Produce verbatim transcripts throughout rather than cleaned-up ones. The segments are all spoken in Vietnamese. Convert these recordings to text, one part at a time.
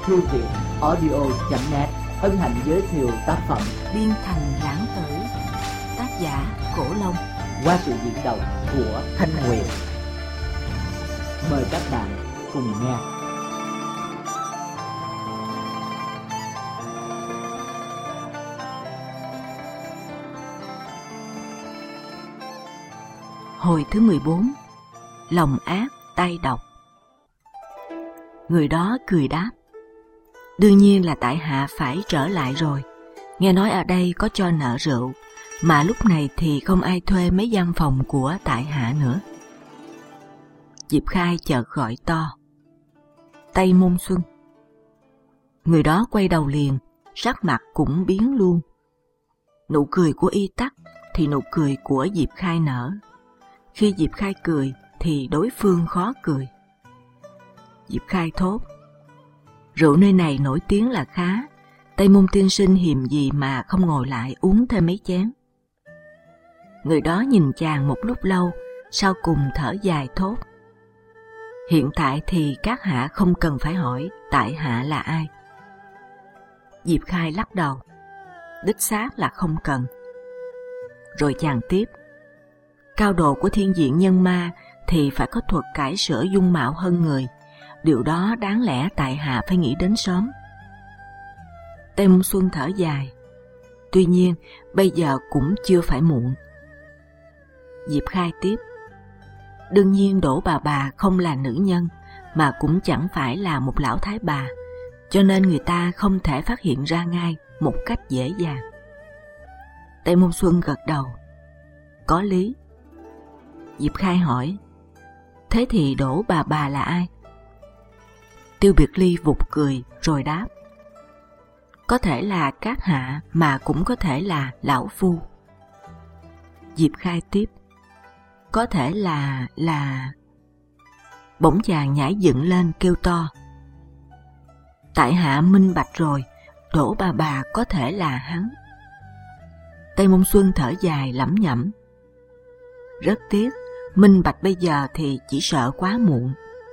thư viện audio chấm net hân hạnh giới thiệu tác phẩm Biên Thành Lãng Tử, tác giả Cổ Long, qua sự diễn đọc của Thanh Nguyệt. Mời các bạn cùng nghe. Hồi thứ mười bốn. Lòng ác tay độc. Người đó cười đáp: đương nhiên là tại hạ phải trở lại rồi. Nghe nói ở đây có cho nợ rượu, mà lúc này thì không ai thuê mấy gian phòng của tại hạ nữa. Diệp Khai chợt gọi to: Tây Môn Xuân. Người đó quay đầu liền, sắc mặt cũng biến luôn. Nụ cười của y tắt thì nụ cười của Diệp Khai nở. Khi Diệp Khai cười thì đối phương khó cười. Diệp Khai thốt: rượu nơi này nổi tiếng là khá, Tây Môn tiên sinh hiềm gì mà không ngồi lại uống thêm mấy chén. Người đó nhìn chàng một lúc lâu, sau cùng thở dài thốt: hiện tại thì các hạ không cần phải hỏi tại hạ là ai. Diệp Khai lắc đầu: đích xác là không cần. Rồi chàng tiếp: cao độ của thiên diện nhân ma thì phải có thuật cải sửa dung mạo hơn người. Điều đó đáng lẽ tại hạ phải nghĩ đến sớm. Tây Môn Xuân thở dài: tuy nhiên bây giờ cũng chưa phải muộn. Diệp Khai tiếp: đương nhiên Đỗ bà bà không là nữ nhân, mà cũng chẳng phải là một lão thái bà, cho nên người ta không thể phát hiện ra ngay một cách dễ dàng. Tây Môn Xuân gật đầu: có lý. Diệp Khai hỏi: thế thì Đỗ bà bà là ai? Tiêu Biệt Ly vụt cười rồi đáp: có thể là các hạ, mà cũng có thể là lão phu. Diệp Khai tiếp: có thể là là Bỗng chàng nhảy dựng lên kêu to: tại hạ minh bạch rồi, Đỗ bà bà có thể là hắn. Tây Môn Xuân thở dài lẩm nhẩm: rất tiếc, minh bạch bây giờ thì chỉ sợ quá muộn.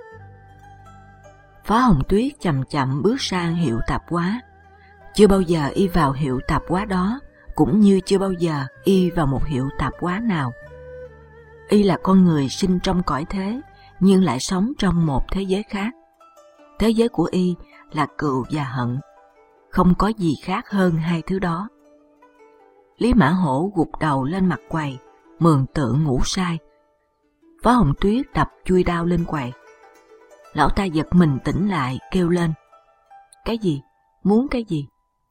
Phó Hồng Tuyết chậm chậm bước sang hiệu tạp hóa. Chưa bao giờ y vào hiệu tạp hóa đó, cũng như chưa bao giờ y vào một hiệu tạp hóa nào. Y là con người sinh trong cõi thế, nhưng lại sống trong một thế giới khác. Thế giới của y là cừu và hận, không có gì khác hơn hai thứ đó. Lý Mã Hổ gục đầu lên mặt quầy, mường tượng ngủ say. Phó Hồng Tuyết đập chui đao lên quầy. Lão ta giật mình tỉnh lại, kêu lên: cái gì? Muốn cái gì?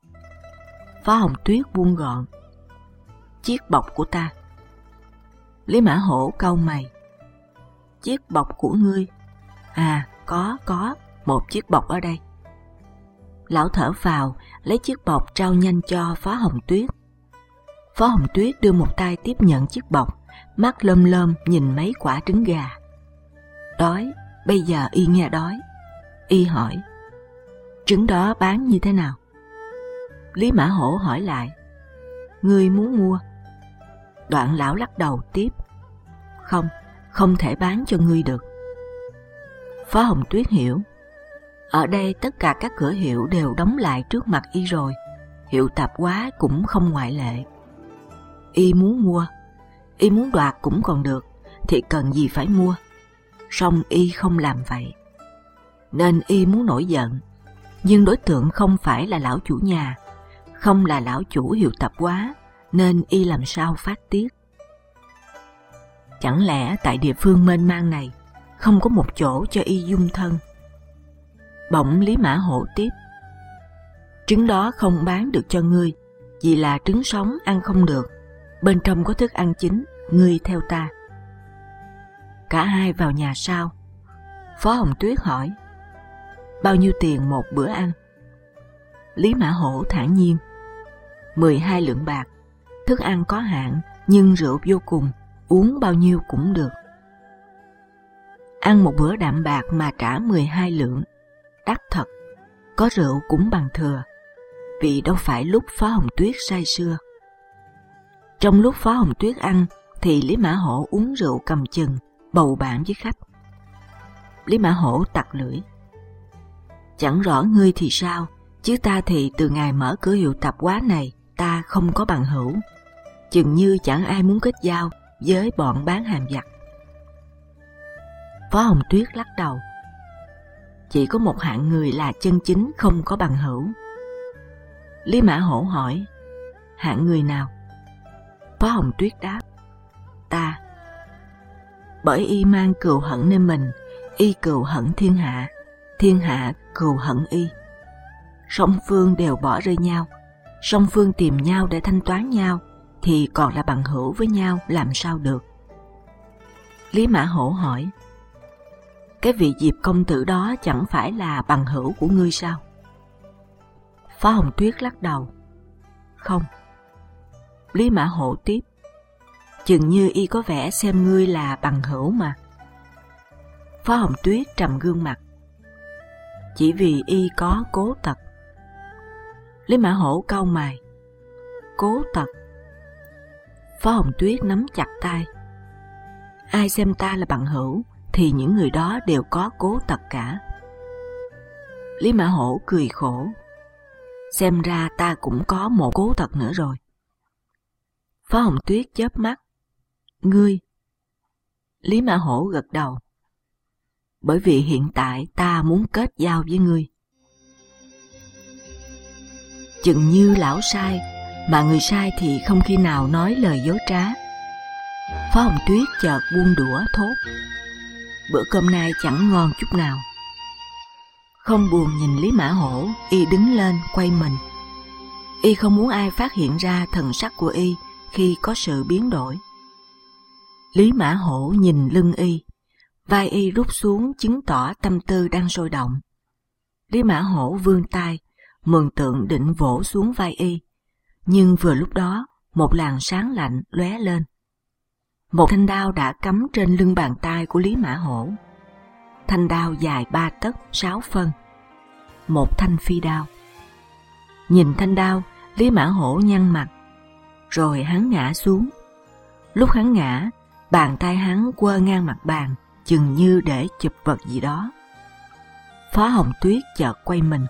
Phó Hồng Tuyết buông gọn: chiếc bọc của ta. Lý Mã Hổ cau mày: chiếc bọc của ngươi? À, có, có, một chiếc bọc ở đây. Lão thở phào, lấy chiếc bọc trao nhanh cho Phó Hồng Tuyết. Phó Hồng Tuyết đưa một tay tiếp nhận chiếc bọc, mắt lơm lơm nhìn mấy quả trứng gà. Đói, bây giờ y nghe đói. Y hỏi: trứng đó bán như thế nào? Lý Mã Hổ hỏi lại: ngươi muốn mua? Đoạn lão lắc đầu tiếp: không, không thể bán cho ngươi được. Phó Hồng Tuyết hiểu. Ở đây tất cả các cửa hiệu đều đóng lại trước mặt y rồi, hiệu tạp hóa cũng không ngoại lệ. Y muốn mua, y muốn đoạt cũng còn được, thì cần gì phải mua. Song y không làm vậy. Nên y muốn nổi giận, nhưng đối tượng không phải là lão chủ nhà, không là lão chủ hiệu tạp hóa, nên y làm sao phát tiết. Chẳng lẽ tại địa phương mênh mang này không có một chỗ cho y dung thân? Bỗng Lý Mã Hổ tiếp: trứng đó không bán được cho ngươi, vì là trứng sống ăn không được, bên trong có thức ăn chín, ngươi theo ta. Cả hai vào nhà sau. Phó Hồng Tuyết hỏi: bao nhiêu tiền một bữa ăn? Lý Mã Hổ thản nhiên: mười hai lượng bạc. Thức ăn có hạn, nhưng rượu vô cùng, uống bao nhiêu cũng được. Ăn một bữa đạm bạc mà trả mười hai lượng, đắt thật. Có rượu cũng bằng thừa, vì đâu phải lúc Phó Hồng Tuyết say sưa. Trong lúc Phó Hồng Tuyết ăn thì Lý Mã Hổ uống rượu cầm chừng, bầu bạn với khách. Lý Mã Hổ tặc lưỡi: Chẳng rõ ngươi thì sao, chứ ta thì từ ngày mở cửa hiệu tạp hóa này, ta không có bằng hữu. Chừng như chẳng ai muốn kết giao với bọn bán hàng giặt. Phó Hồng Tuyết lắc đầu. Chỉ có một hạng người là chân chính không có bằng hữu. Lý Mã Hổ hỏi, hạng người nào? Phó Hồng Tuyết đáp, ta. Bởi y mang cừu hận nên mình, y cừu hận thiên hạ, thiên hạ cừu hận y. Song phương đều bỏ rơi nhau, song phương tìm nhau để thanh toán nhau, thì còn là bằng hữu với nhau làm sao được? Lý Mã Hổ hỏi, cái vị Diệp công tử đó chẳng phải là bằng hữu của ngươi sao? Phó Hồng Tuyết lắc đầu, không. Lý Mã Hổ tiếp, chừng như y có vẻ xem ngươi là bằng hữu mà. Phó Hồng Tuyết trầm gương mặt, chỉ vì y có cố tật. Lý Mã Hổ cau mày, cố tật? Phó Hồng Tuyết nắm chặt tay, ai xem ta là bằng hữu thì những người đó đều có cố tật cả. Lý Mã Hổ cười khổ, xem ra ta cũng có một cố tật nữa rồi. Phó Hồng Tuyết chớp mắt, ngươi? Lý Mã Hổ gật đầu, bởi vì hiện tại ta muốn kết giao với ngươi. Chừng như lão sai, mà người sai thì không khi nào nói lời dối trá. Phó Hồng Tuyết chợt buông đũa thốt, bữa cơm nay chẳng ngon chút nào. Không buồn nhìn Lý Mã Hổ, y đứng lên quay mình. Y không muốn ai phát hiện ra thần sắc của y khi có sự biến đổi. Lý Mã Hổ nhìn lưng y, vai y rút xuống chứng tỏ tâm tư đang sôi động. Lý Mã Hổ vươn tay, mường tượng định vỗ xuống vai y, nhưng vừa lúc đó một làn sáng lạnh lóe lên. Một thanh đao đã cắm trên lưng bàn tay của Lý Mã Hổ. Thanh đao dài ba tấc sáu phân, một thanh phi đao. Nhìn thanh đao, Lý Mã Hổ nhăn mặt, rồi hắn ngã xuống. Lúc hắn ngã, bàn tay hắn quơ ngang mặt bàn, chừng như để chụp vật gì đó. Phó Hồng Tuyết chợt quay mình.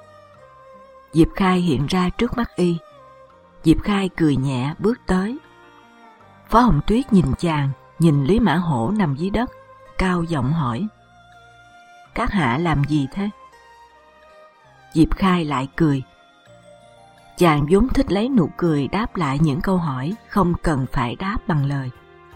Diệp Khai hiện ra trước mắt y. Diệp Khai cười nhẹ bước tới. Phó Hồng Tuyết nhìn chàng, nhìn Lý Mã Hổ nằm dưới đất, cao giọng hỏi, các hạ làm gì thế? Diệp Khai lại cười. Chàng vốn thích lấy nụ cười đáp lại những câu hỏi không cần phải đáp bằng lời.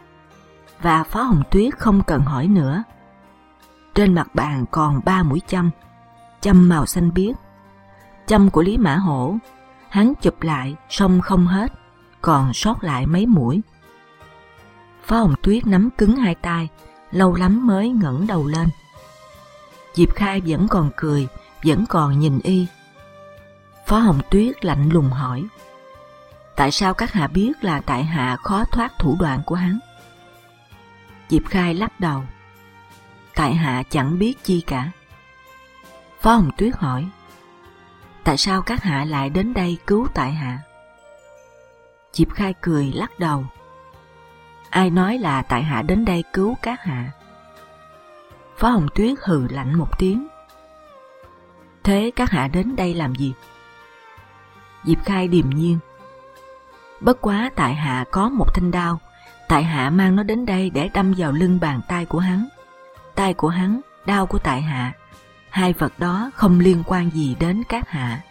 Và Phó Hồng Tuyết không cần hỏi nữa. Trên mặt bàn còn ba mũi châm, châm màu xanh biếc. Châm của Lý Mã Hổ, hắn chụp lại xong không hết, còn sót lại mấy mũi. Phó Hồng Tuyết nắm cứng hai tay, lâu lắm mới ngẩng đầu lên. Diệp Khai vẫn còn cười, vẫn còn nhìn y. Phó Hồng Tuyết lạnh lùng hỏi, tại sao các hạ biết là tại hạ khó thoát thủ đoạn của hắn? Diệp Khai lắc đầu, tại hạ chẳng biết chi cả. Phó Hồng Tuyết hỏi, tại sao các hạ lại đến đây cứu tại hạ? Diệp Khai cười lắc đầu, ai nói là tại hạ đến đây cứu các hạ? Phó Hồng Tuyết hừ lạnh một tiếng, thế các hạ đến đây làm gì? Diệp Khai điềm nhiên, bất quá tại hạ có một thanh đao, tại hạ mang nó đến đây để đâm vào lưng bàn tay của hắn. Tay của hắn, đao của tại hạ, hai vật đó không liên quan gì đến các hạ.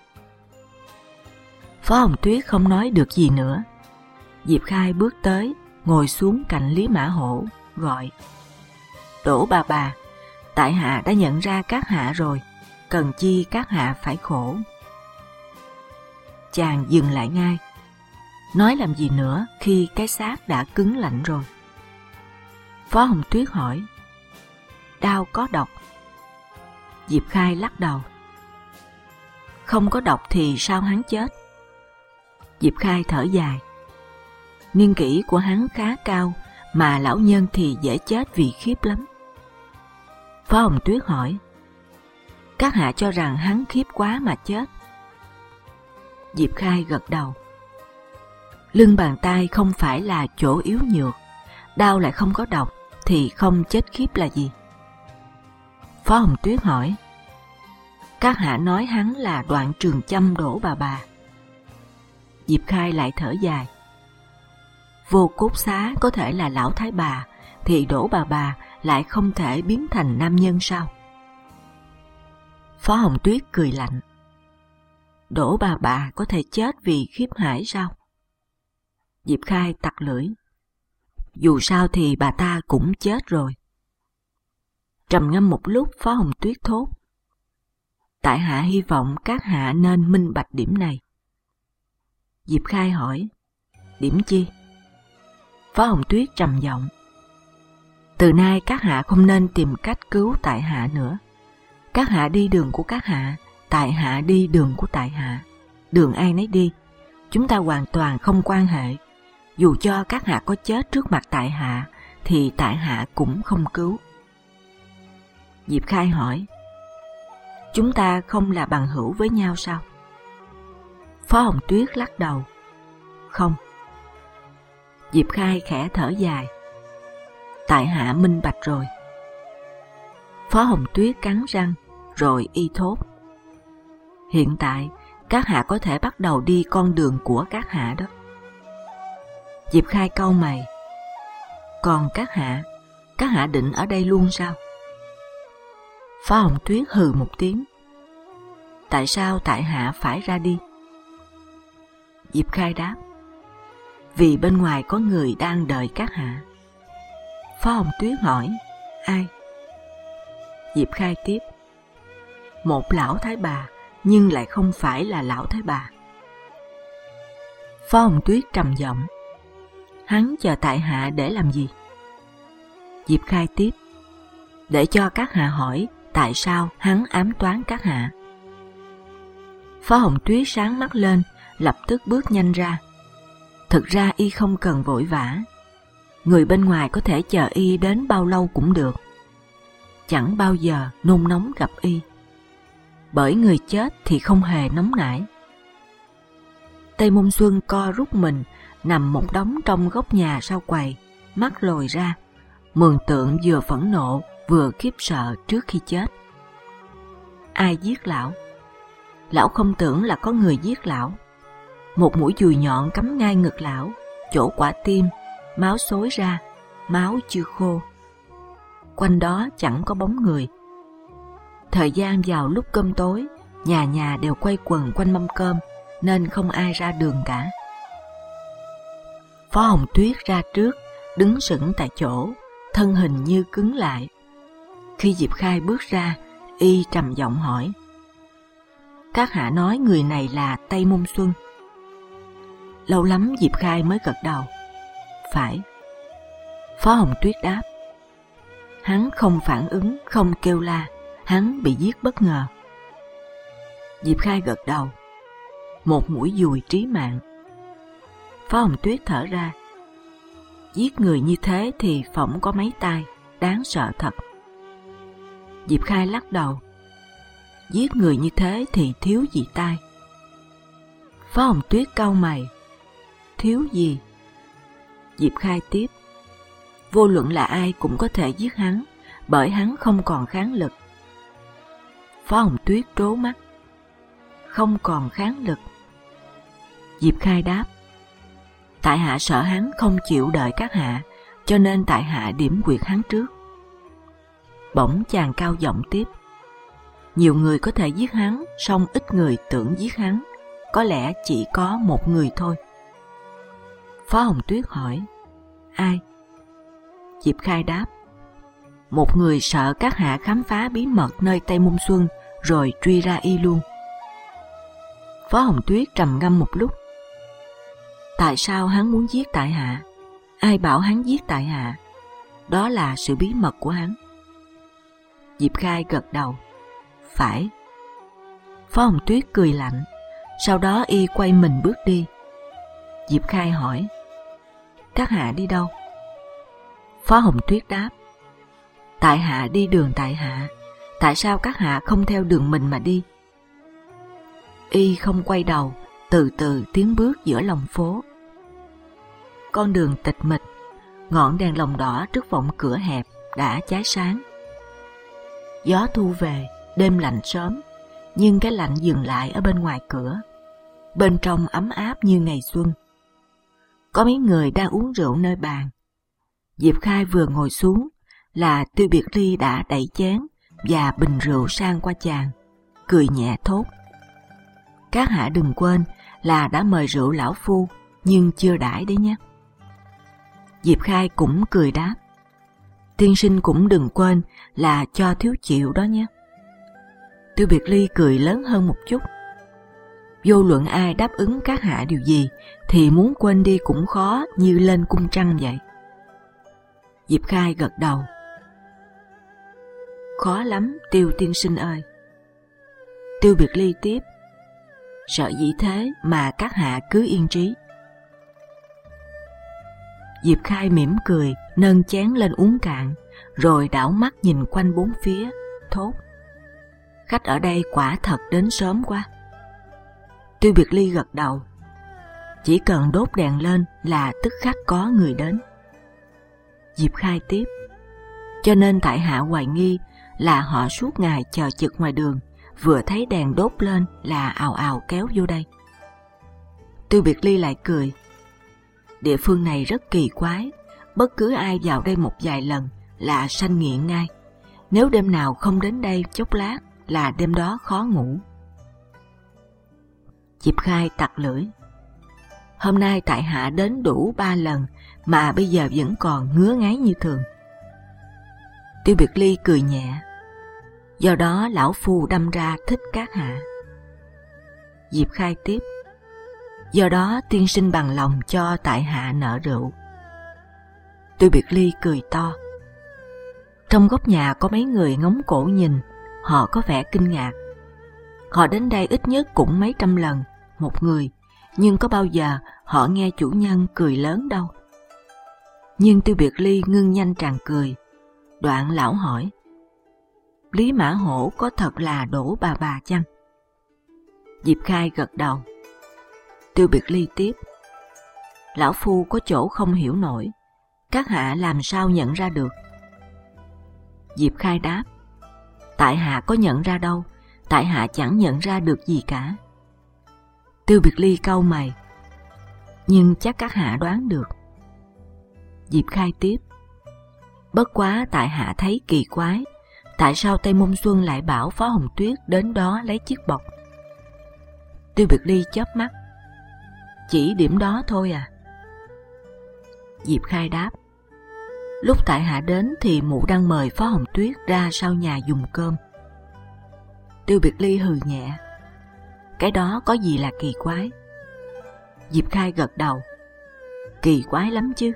Phó Hồng Tuyết không nói được gì nữa. Diệp Khai bước tới, ngồi xuống cạnh Lý Mã Hổ, gọi, Đỗ bà bà, tại hạ đã nhận ra các hạ rồi, cần chi các hạ phải khổ. Chàng dừng lại ngay, nói làm gì nữa khi cái xác đã cứng lạnh rồi. Phó Hồng Tuyết hỏi, đao có độc? Diệp Khai lắc đầu, không có độc thì sao hắn chết? Diệp Khai thở dài, niên kỷ của hắn khá cao, mà lão nhân thì dễ chết vì khiếp lắm. Phó Hồng Tuyết hỏi, các hạ cho rằng hắn khiếp quá mà chết? Diệp Khai gật đầu, lưng bàn tay không phải là chỗ yếu nhược, đao lại không có độc thì không chết khiếp là gì? Phó Hồng Tuyết hỏi, Các hạ nói hắn là Đoạn Trường Châm Đỗ bà bà. Diệp Khai lại thở dài. Vô Cốt Xá có thể là lão thái bà, thì Đỗ bà bà lại không thể biến thành nam nhân sao? Phó Hồng Tuyết cười lạnh. Đỗ bà bà có thể chết vì khiếp hải sao? Diệp Khai tặc lưỡi. Dù sao thì bà ta cũng chết rồi. Trầm ngâm một lúc, Phó Hồng Tuyết thốt. Tại hạ hy vọng các hạ nên minh bạch điểm này. Diệp Khai hỏi. Điểm chi? Phó Hồng Tuyết trầm giọng. Từ nay các hạ không nên tìm cách cứu tại hạ nữa. Các hạ đi đường của các hạ, tại hạ đi đường của tại hạ. Đường ai nấy đi, chúng ta hoàn toàn không quan hệ. Dù cho các hạ có chết trước mặt tại hạ, thì tại hạ cũng không cứu. Diệp Khai hỏi. Chúng ta không là bằng hữu với nhau sao? Phó Hồng Tuyết lắc đầu. Không. Diệp Khai khẽ thở dài. Tại hạ minh bạch rồi. Phó Hồng Tuyết cắn răng, rồi y thốt. Hiện tại, các hạ có thể bắt đầu đi con đường của các hạ đó. Diệp Khai cau mày. Còn các hạ, các hạ định ở đây luôn sao? Phó Hồng Tuyết hừ một tiếng. Tại sao tại hạ phải ra đi? Diệp Khai đáp. Vì bên ngoài có người đang đợi các hạ. Phó Hồng Tuyết hỏi. Ai? Diệp Khai tiếp. Một lão thái bà, nhưng lại không phải là lão thái bà. Phó Hồng Tuyết trầm giọng. Hắn chờ tại hạ để làm gì? Diệp Khai tiếp. Để cho các hạ hỏi tại sao hắn ám toán các hạ. Phó Hồng Tuyết sáng mắt lên, lập tức bước nhanh ra. Thực ra y không cần vội vã. Người bên ngoài có thể chờ y đến bao lâu cũng được. Chẳng bao giờ nôn nóng gặp y. Bởi người chết thì không hề nóng nảy. Tây Môn Xuân co rút mình, nằm một đống trong góc nhà sau quầy, mắt lồi ra, mường tượng vừa phẫn nộ vừa khiếp sợ trước khi chết. Ai giết lão? Lão không tưởng là có người giết lão. Một mũi dùi nhọn cắm ngay ngực lão, chỗ quả tim, máu xối ra, máu chưa khô. Quanh đó chẳng có bóng người. Thời gian vào lúc cơm tối, nhà nhà đều quay quần quanh mâm cơm, nên không ai ra đường cả. Phó Hồng Tuyết ra trước, đứng sững tại chỗ, thân hình như cứng lại. Khi Diệp Khai bước ra, y trầm giọng hỏi. Các hạ nói người này là Tây Môn Xuân. Lâu lắm Diệp Khai mới gật đầu. Phải. Phó Hồng Tuyết đáp. Hắn không phản ứng, không kêu la, hắn bị giết bất ngờ. Diệp Khai gật đầu. Một mũi dùi trí mạng. Phó Hồng Tuyết thở ra. Giết người như thế thì phỏng có mấy tai, đáng sợ thật. Diệp Khai lắc đầu. Giết người như thế thì thiếu gì tai. Phó Hồng Tuyết cau mày. Thiếu gì? Diệp Khai tiếp. Vô luận là ai cũng có thể giết hắn, bởi hắn không còn kháng lực. Phó Hồng Tuyết trố mắt. Không còn kháng lực. Diệp Khai đáp. Tại hạ sợ hắn không chịu đợi các hạ, cho nên tại hạ điểm quyệt hắn trước. Bỗng chàng cao giọng tiếp. Nhiều người có thể giết hắn, song ít người tưởng giết hắn. Có lẽ chỉ có một người thôi. Phó Hồng Tuyết hỏi. Ai? Diệp Khai đáp. Một người sợ các hạ khám phá bí mật nơi Tây Môn Xuân, rồi truy ra y luôn. Phó Hồng Tuyết trầm ngâm một lúc. Tại sao hắn muốn giết tại hạ? Ai bảo hắn giết tại hạ? Đó là sự bí mật của hắn. Diệp Khai gật đầu. Phải. Phó Hồng Tuyết cười lạnh. Sau đó y quay mình bước đi. Diệp Khai hỏi. Các hạ đi đâu? Phó Hồng Tuyết đáp. Tại hạ đi đường tại hạ. Tại sao các hạ không theo đường mình mà đi? Y không quay đầu, từ từ tiến bước giữa lòng phố. Con đường tịch mịch, ngọn đèn lồng đỏ trước vọng cửa hẹp đã cháy sáng. Gió thu về, đêm lạnh sớm, nhưng cái lạnh dừng lại ở bên ngoài cửa. Bên trong ấm áp như ngày xuân. Có mấy người đang uống rượu nơi bàn. Diệp Khai vừa ngồi xuống là Tiêu Biệt Ly đã đẩy chén và bình rượu sang qua chàng, cười nhẹ thốt: "Các hạ đừng quên là đã mời rượu lão phu, nhưng chưa đãi đấy nhé." Diệp Khai cũng cười đáp: "Tiên sinh cũng đừng quên là cho thiếu chịu đó nhé." Tiêu Biệt Ly cười lớn hơn một chút: "Vô luận ai đáp ứng các hạ điều gì thì muốn quên đi cũng khó như lên cung trăng vậy." Diệp Khai gật đầu: "Khó lắm Tiêu tiên sinh ơi." Tiêu Biệt Ly tiếp: "Sợ dĩ thế mà các hạ cứ yên trí." Diệp Khai mỉm cười, nâng chén lên uống cạn, rồi đảo mắt nhìn quanh bốn phía, thốt: "Khách ở đây quả thật đến sớm quá." Tiêu Biệt Ly gật đầu: "Chỉ cần đốt đèn lên là tức khắc có người đến." Diệp Khai tiếp: "Cho nên tại hạ hoài nghi là họ suốt ngày chờ chực ngoài đường, vừa thấy đèn đốt lên là ào ào kéo vô đây." Tiêu Biệt Ly lại cười: "Địa phương này rất kỳ quái, bất cứ ai vào đây một vài lần là sanh nghiện ngay. Nếu đêm nào không đến đây chốc lát là đêm đó khó ngủ." Diệp Khai tặc lưỡi: "Hôm nay tại hạ đến đủ ba lần mà bây giờ vẫn còn ngứa ngáy như thường." Tiêu Biệt Ly cười nhẹ: "Do đó lão phu đâm ra thích các hạ." Diệp Khai tiếp: "Do đó tiên sinh bằng lòng cho tại hạ nợ rượu." Tiêu Biệt Ly cười to. Trong góc nhà có mấy người ngóng cổ nhìn, họ có vẻ kinh ngạc. Họ đến đây ít nhất cũng mấy trăm lần, một người, nhưng có bao giờ họ nghe chủ nhân cười lớn đâu. Nhưng Tiêu Biệt Ly ngưng nhanh tràn cười. Đoạn lão hỏi: "Lý Mã Hổ có thật là Đỗ bà bà chăng?" Diệp Khai gật đầu. Tiêu Biệt Ly tiếp: "Lão phu có chỗ không hiểu nổi, các hạ làm sao nhận ra được?" Diệp Khai đáp: "Tại hạ có nhận ra đâu, tại hạ chẳng nhận ra được gì cả." Tiêu Biệt Ly cau mày: "Nhưng chắc các hạ đoán được." Diệp Khai tiếp: "Bất quá tại hạ thấy kỳ quái, tại sao Tây Môn Xuân lại bảo Phó Hồng Tuyết đến đó lấy chiếc bọc?" Tiêu Biệt Ly chớp mắt: "Chỉ điểm đó thôi à?" Diệp Khai đáp: "Lúc tại hạ đến thì mụ đang mời Phó Hồng Tuyết ra sau nhà dùng cơm." Tiêu Biệt Ly hừ nhẹ: "Cái đó có gì là kỳ quái?" Diệp Khai gật đầu: "Kỳ quái lắm chứ."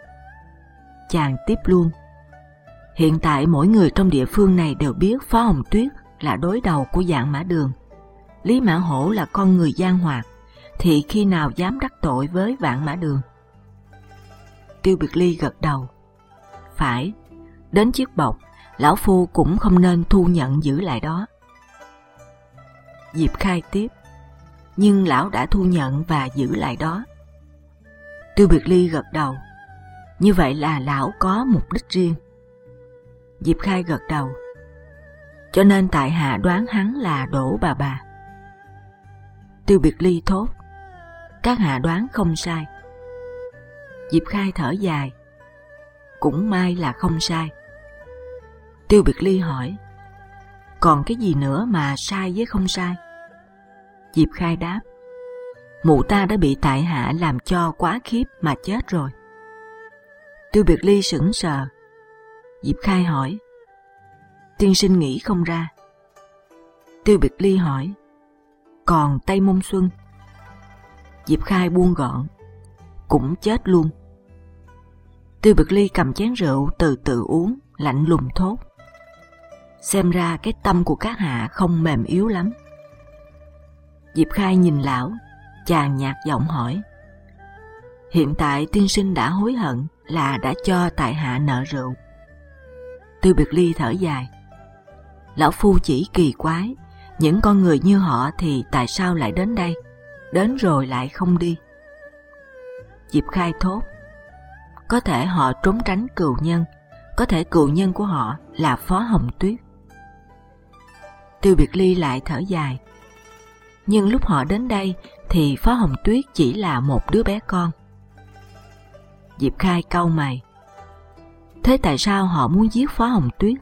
Chàng tiếp luôn: "Hiện tại mỗi người trong địa phương này đều biết Phó Hồng Tuyết là đối đầu của Vạn Mã Đường. Lý Mã Hổ là con người giang hoạt, thì khi nào dám đắc tội với Vạn Mã Đường?" Tiêu Biệt Ly gật đầu: "Phải, đến chiếc bọc, lão phu cũng không nên thu nhận giữ lại đó." Diệp Khai tiếp: "Nhưng lão đã thu nhận và giữ lại đó." Tiêu Biệt Ly gật đầu: "Như vậy là lão có mục đích riêng." Diệp Khai gật đầu: "Cho nên tại hạ đoán hắn là Đỗ bà bà." Tiêu Biệt Ly thốt: "Các hạ đoán không sai." Diệp Khai thở dài: "Cũng may là không sai." Tiêu Biệt Ly hỏi: "Còn cái gì nữa mà sai với không sai?" Diệp Khai đáp: "Mụ ta đã bị tại hạ làm cho quá khiếp mà chết rồi." Tiêu Biệt Ly sững sờ. Diệp Khai hỏi: "Tiên sinh nghĩ không ra?" Tiêu Biệt Ly hỏi: "Còn Tây Môn Xuân?" Diệp Khai buông gọn: "Cũng chết luôn." Tiêu Biệt Ly cầm chén rượu từ từ uống, lạnh lùng thốt: "Xem ra cái tâm của các hạ không mềm yếu lắm." Diệp Khai nhìn lão, chàng nhạt giọng hỏi: "Hiện tại tiên sinh đã hối hận là đã cho tại hạ nợ rượu?" Tiêu Biệt Ly thở dài: "Lão phu chỉ kỳ quái, những con người như họ thì tại sao lại đến đây, đến rồi lại không đi?" Diệp Khai thốt: "Có thể họ trốn tránh cừu nhân, có thể cừu nhân của họ là Phó Hồng Tuyết." Tiêu Biệt Ly lại thở dài. Nhưng lúc họ đến đây thì Phó Hồng Tuyết chỉ là một đứa bé con. Diệp Khai cau mày. Thế tại sao họ muốn giết Phó Hồng Tuyết?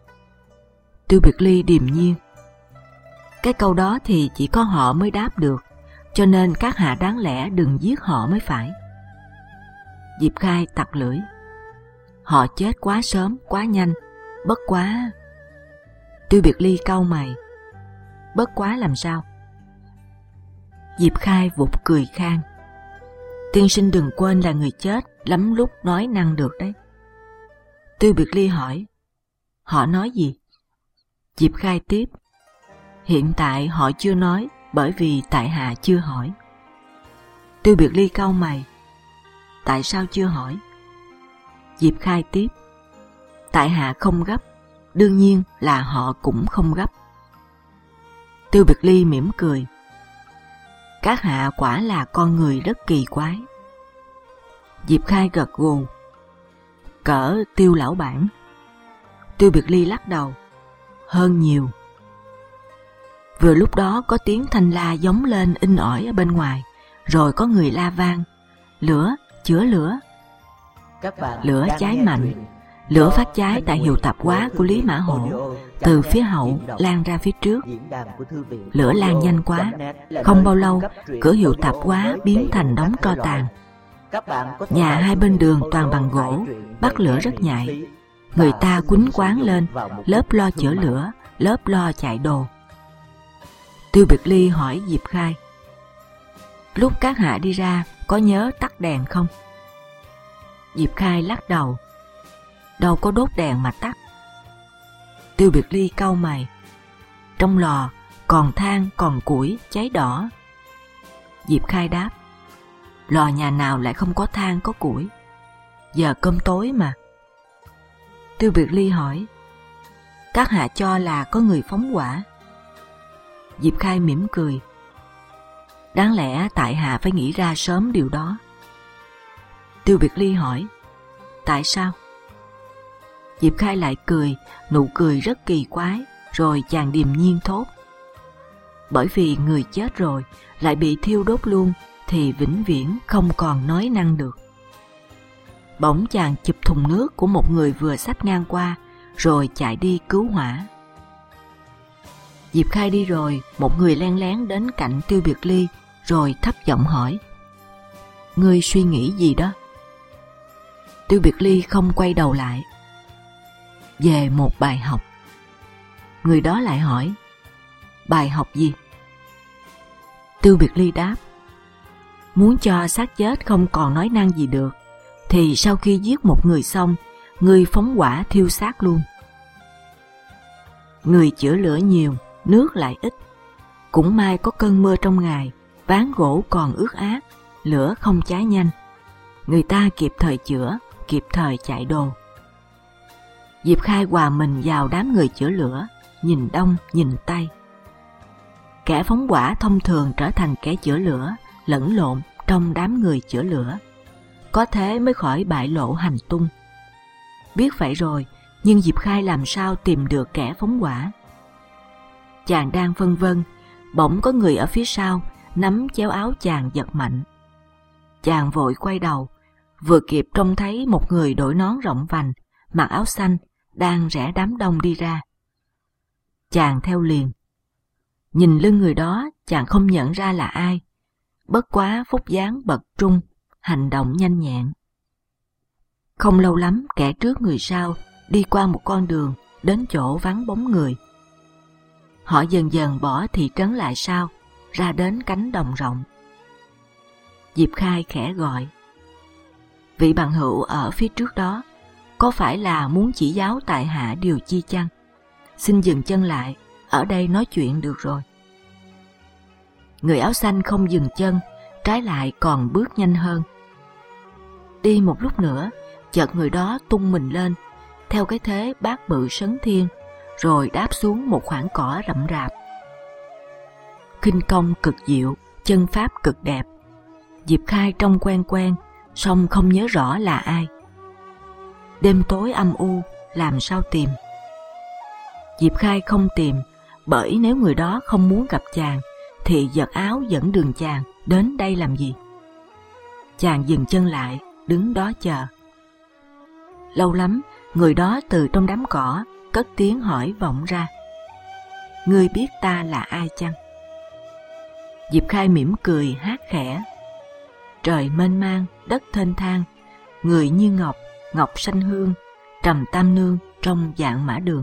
Tiêu Biệt Ly điềm nhiên. Cái câu đó thì chỉ có họ mới đáp được, cho nên các hạ đáng lẽ đừng giết họ mới phải. Diệp Khai tặc lưỡi. Họ chết quá sớm, quá nhanh, bất quá. Tiêu Biệt Ly cau mày. Bất quá làm sao? Diệp Khai vụt cười khan. Tiên sinh đừng quên là người chết lắm lúc nói năng được đấy. Tiêu Biệt Ly hỏi. Họ nói gì? Diệp Khai tiếp. Hiện tại họ chưa nói bởi vì tại hạ chưa hỏi. Tiêu Biệt Ly cau mày. Tại sao chưa hỏi? Diệp Khai tiếp. Tại hạ không gấp, đương nhiên là họ cũng không gấp. Tiêu Biệt Ly mỉm cười. Các hạ quả là con người rất kỳ quái. Diệp Khai gật gù. Cỡ Tiêu lão bản. Tiêu Biệt Ly lắc đầu. Hơn nhiều. Vừa lúc đó có tiếng thanh la giống lên in ỏi ở bên ngoài, rồi có người la vang. Lửa, chữa lửa. Các bạn Lửa cháy mạnh. Lửa phát cháy tại hiệu tạp hóa của Lý Mã Hổ, từ phía hậu lan ra phía trước. Lửa lan nhanh quá, không bao lâu cửa hiệu tạp hóa biến thành đống tro tàn. Nhà hai bên đường toàn bằng gỗ, bắt lửa rất nhạy. Người ta quýnh quán lên, lớp lo chữa lửa, lớp lo chạy đồ. Tiêu Biệt Ly hỏi Diệp Khai. Lúc các hạ đi ra có nhớ tắt đèn không? Diệp Khai lắc đầu. Đâu có đốt đèn mà tắt. Tiêu Biệt Ly cau mày. Trong lò còn than còn củi cháy đỏ. Diệp Khai đáp. Lò nhà nào lại không có than có củi? Giờ cơm tối mà. Tiêu Biệt Ly hỏi. Các hạ cho là có người phóng hỏa? Diệp Khai mỉm cười. Đáng lẽ tại hạ phải nghĩ ra sớm điều đó. Tiêu Biệt Ly hỏi. Tại sao? Diệp Khai lại cười, nụ cười rất kỳ quái, rồi chàng điềm nhiên thốt. Bởi vì người chết rồi, lại bị thiêu đốt luôn, thì vĩnh viễn không còn nói năng được. Bỗng chàng chụp thùng nước của một người vừa xách ngang qua, rồi chạy đi cứu hỏa. Diệp Khai đi rồi, một người len lén đến cạnh Tiêu Biệt Ly, rồi thấp giọng hỏi. Ngươi suy nghĩ gì đó? Tiêu Biệt Ly không quay đầu lại. Về một bài học. Người đó lại hỏi. Bài học gì? Tiêu Biệt Ly đáp. Muốn cho xác chết không còn nói năng gì được, thì sau khi giết một người xong, ngươi phóng hỏa thiêu xác luôn. Người chữa lửa nhiều, nước lại ít. Cũng may có cơn mưa trong ngày, ván gỗ còn ướt át, lửa không cháy nhanh. Người ta kịp thời chữa, kịp thời chạy đồ. Diệp Khai hòa mình vào đám người chữa lửa, nhìn đông nhìn tây. Kẻ phóng hỏa thông thường trở thành kẻ chữa lửa, lẫn lộn trong đám người chữa lửa. Có thế mới khỏi bại lộ hành tung. Biết vậy rồi, nhưng Diệp Khai làm sao tìm được kẻ phóng hỏa? Chàng đang phân vân, bỗng có người ở phía sau nắm chéo áo chàng giật mạnh. Chàng vội quay đầu, vừa kịp trông thấy một người đội nón rộng vành, mặc áo xanh, đang rẽ đám đông đi ra. Chàng theo liền. Nhìn lưng người đó, chàng không nhận ra là ai. Bất quá phúc dáng bậc trung, hành động nhanh nhẹn. Không lâu lắm, kẻ trước người sau đi qua một con đường đến chỗ vắng bóng người. Họ dần dần bỏ thị trấn lại sau, ra đến cánh đồng rộng. Diệp Khai khẽ gọi. Vị bằng hữu ở phía trước đó, có phải là muốn chỉ giáo tại hạ điều chi chăng? Xin dừng chân lại, ở đây nói chuyện được rồi. Người áo xanh không dừng chân, trái lại còn bước nhanh hơn. Đi một lúc nữa, chợt người đó tung mình lên, theo cái thế bát bự sấn thiên, rồi đáp xuống một khoảng cỏ rậm rạp. Khinh công cực diệu, chân pháp cực đẹp. Diệp Khai trông quen quen, song không nhớ rõ là ai. Đêm tối âm u, làm sao tìm? Diệp Khai không tìm, Bởi nếu người đó không muốn gặp chàng, thì giật áo dẫn đường chàng đến đây làm gì? Chàng dừng chân lại, đứng đó chờ. Lâu lắm, người đó từ trong đám cỏ cất tiếng hỏi vọng ra: Ngươi biết ta là ai chăng? Diệp Khai mỉm cười hát khẽ: Trời mênh mang, đất thênh thang, người như ngọc, ngọc xanh hương, Trầm Tam Nương trong vạn mã đường.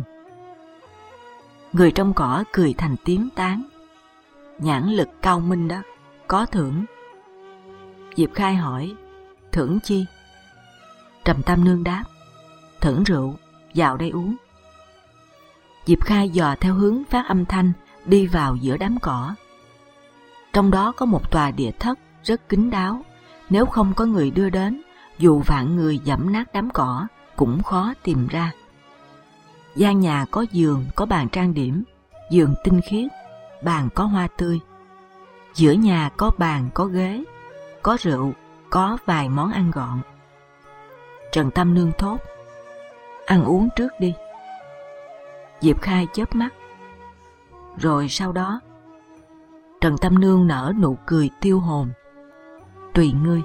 Người trong cỏ cười thành tiếng tán: Nhãn lực cao minh đó, có thưởng. Diệp Khai hỏi: Thưởng chi? Trầm Tam Nương đáp: Thưởng rượu, vào đây uống. Diệp Khai dò theo hướng phát âm thanh đi vào giữa đám cỏ. Trong đó có một tòa địa thất rất kín đáo, nếu không có người đưa đến, dù vạn người dẫm nát đám cỏ cũng khó tìm ra. Gian nhà có giường, có bàn trang điểm, giường tinh khiết, bàn có hoa tươi. Giữa nhà có bàn, có ghế, có rượu, có vài món ăn gọn. Trần Tam Nương thốt: Ăn uống trước đi. Diệp Khai chớp mắt. Rồi sau đó? Trần Tam Nương nở nụ cười tiêu hồn: Tùy ngươi.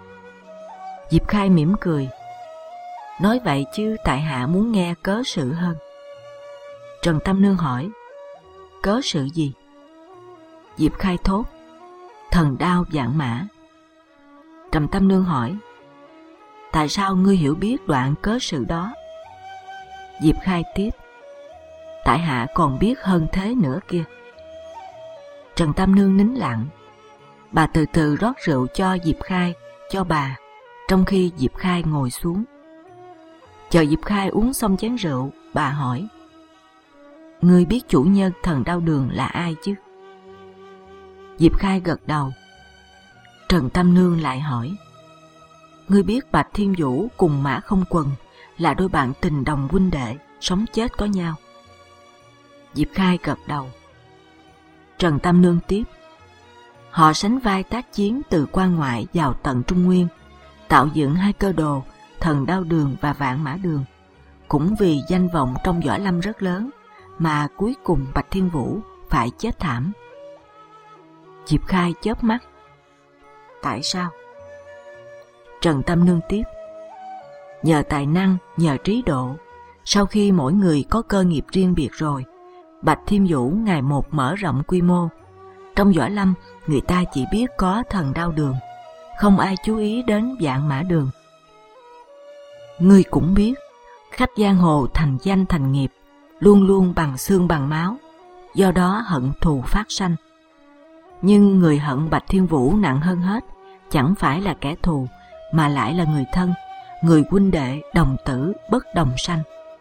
Diệp Khai mỉm cười: Nói vậy chứ tại hạ muốn nghe cớ sự hơn. Trần Tam Nương hỏi: Cớ sự gì? Diệp Khai thốt: Thần đao vạn mã. Trầm Tam Nương hỏi: Tại sao ngươi hiểu biết đoạn cớ sự đó? Diệp Khai tiếp: Tại hạ còn biết hơn thế nữa kia. Trần Tam Nương nín lặng. Bà từ từ rót rượu cho Diệp Khai, cho bà, trong khi Diệp Khai ngồi xuống. Chờ Diệp Khai uống xong chén rượu, bà hỏi: Ngươi biết chủ nhân thần đao đường là ai chứ? Diệp Khai gật đầu. Trần Tam Nương lại hỏi: Ngươi biết Bạch Thiên Vũ cùng Mã Không Quần là đôi bạn tình đồng huynh đệ, sống chết có nhau? Diệp Khai gật đầu. Trần Tam Nương tiếp: Họ sánh vai tác chiến từ quan ngoại vào tận Trung Nguyên, tạo dựng hai cơ đồ thần đao đường và vạn mã đường. Cũng vì danh vọng trong võ lâm rất lớn mà cuối cùng Bạch Thiên Vũ phải chết thảm. Diệp Khai chớp mắt: Tại sao? Trần Tam Nương tiếp: Nhờ tài năng, nhờ trí độ, sau khi mỗi người có cơ nghiệp riêng biệt rồi, Bạch Thiên Vũ ngày một mở rộng quy mô. Trong võ lâm, người ta chỉ biết có thần đao đường, không ai chú ý đến vạn mã đường. Ngươi cũng biết, khách giang hồ thành danh thành nghiệp, luôn luôn bằng xương bằng máu, do đó hận thù phát sanh. Nhưng người hận Bạch Thiên Vũ nặng hơn hết, chẳng phải là kẻ thù, mà lại là người thân, người huynh đệ đồng tử bất đồng sanh.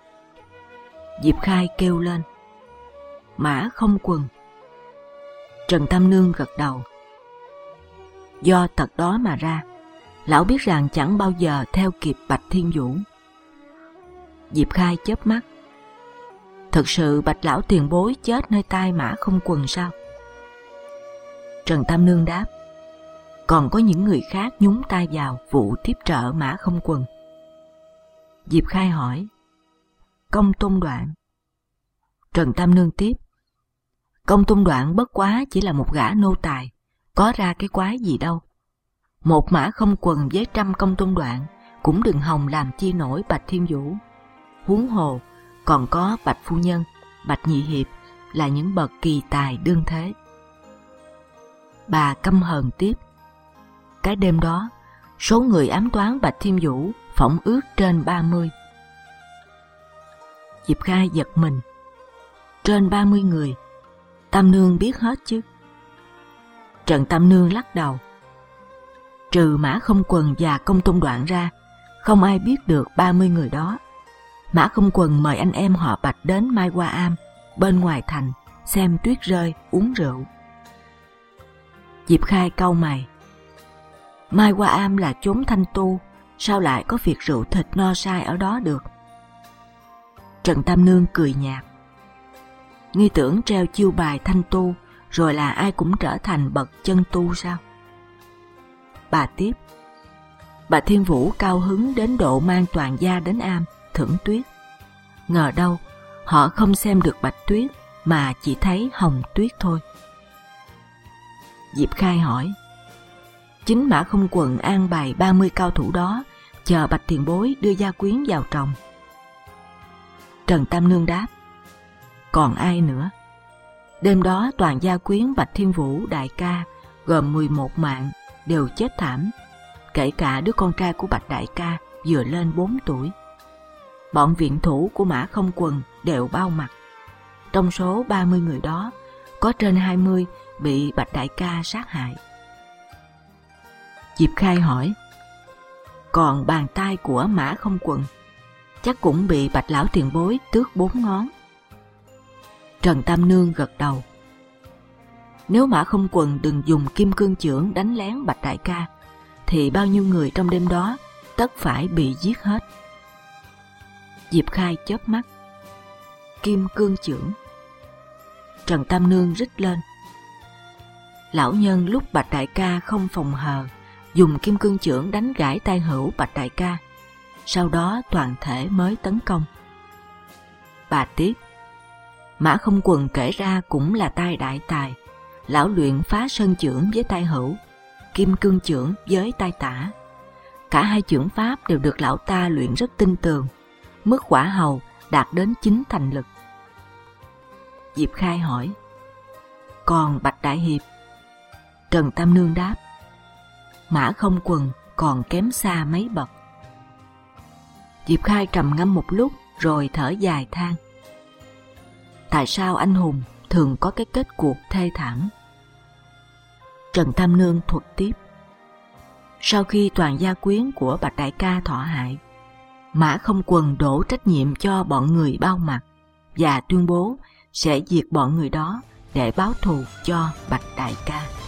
Diệp Khai kêu lên: Mã Không Quần. Trần Tam Nương gật đầu. Do tật đó mà ra, lão biết rằng chẳng bao giờ theo kịp Bạch Thiên Vũ. Diệp Khai chớp mắt: Thực sự Bạch lão tiền bối chết nơi tay Mã Không Quần sao? Trần Tam Nương đáp: Còn có những người khác nhúng tay vào vụ tiếp trợ Mã Không Quần. Diệp Khai hỏi: Công Tôn Đoạn? Trần Tam Nương tiếp: Công Tôn Đoạn bất quá chỉ là một gã nô tài, có ra cái quái gì đâu. Một Mã Không Quần với trăm Công Tôn Đoạn cũng đừng hòng làm chi nổi Bạch Thiên Vũ. Huống hồ còn có Bạch Phu Nhân, Bạch Nhị Hiệp là những bậc kỳ tài đương thế. Bà căm hờn tiếp: Cái đêm đó, số người ám toán Bạch Thiên Vũ phỏng ước trên ba mươi. Diệp Khai giật mình: Trên ba mươi người? Tam Nương biết hết chứ? Trần Tam Nương lắc đầu: Trừ Mã Không Quần và Công Tôn Đoạn ra, không ai biết được ba mươi người đó. Mã Không Quần mời anh em họ Bạch đến Mai Hoa Am bên ngoài thành xem tuyết rơi, uống rượu. Diệp Khai cau mày: Mai Hoa Am là chốn thanh tu, sao lại có việc rượu thịt no say ở đó được? Trần Tam Nương cười nhạt: Ngươi tưởng treo chiêu bài thanh tu rồi là ai cũng trở thành bậc chân tu sao? Bà tiếp: Bà Thiên Vũ cao hứng đến độ mang toàn gia đến am thưởng tuyết. Ngờ đâu họ không xem được bạch tuyết, mà chỉ thấy Hồng Tuyết thôi. Diệp Khai hỏi: chính Mã Không Quần an bài ba mươi cao thủ đó chờ Bạch tiền bối đưa gia quyến vào tròng? Trần Tam Nương đáp: còn ai nữa? Đêm đó toàn gia quyến Bạch Thiên Vũ đại ca gồm mười một mạng đều chết thảm, kể cả đứa con trai của Bạch đại ca vừa lên bốn tuổi. Bọn viện thủ của Mã Không Quần đều bao mặt. Trong số ba mươi người đó, có trên hai mươi bị Bạch đại ca sát hại. Diệp Khai hỏi: còn bàn tay của Mã Không Quần chắc cũng bị Bạch lão tiền bối tước bốn ngón. Trần Tam Nương gật đầu. Nếu Mã Không Quần đừng dùng kim cương chưởng đánh lén Bạch đại ca, thì bao nhiêu người trong đêm đó tất phải bị giết hết. Diệp Khai chớp mắt. Kim cương chưởng. Trần Tam Nương rít lên. Lão nhân lúc Bạch đại ca không phòng hờ, dùng kim cương chưởng đánh gãy tay hữu Bạch đại ca, sau đó toàn thể mới tấn công. Bà tiếp: Mã Không Quần kể ra cũng là tay đại tài. Lão luyện phá sơn chưởng với tay hữu, kim cương chưởng với tay tả. Cả hai chưởng pháp đều được lão ta luyện rất tinh tường, mức quả hầu đạt đến chín thành lực. Diệp Khai hỏi: còn Bạch đại hiệp? Trần Tam Nương đáp: Mã Không Quần còn kém xa mấy bậc. Diệp Khai trầm ngâm một lúc rồi thở dài than: tại sao anh hùng thường có cái kết cuộc thê thảm? Trần Tam Nương thuật tiếp: sau khi toàn gia quyến của Bạch đại ca thọ hại, Mã Không Quần đổ trách nhiệm cho bọn người bao mặt và tuyên bố sẽ diệt bọn người đó để báo thù cho Bạch đại ca.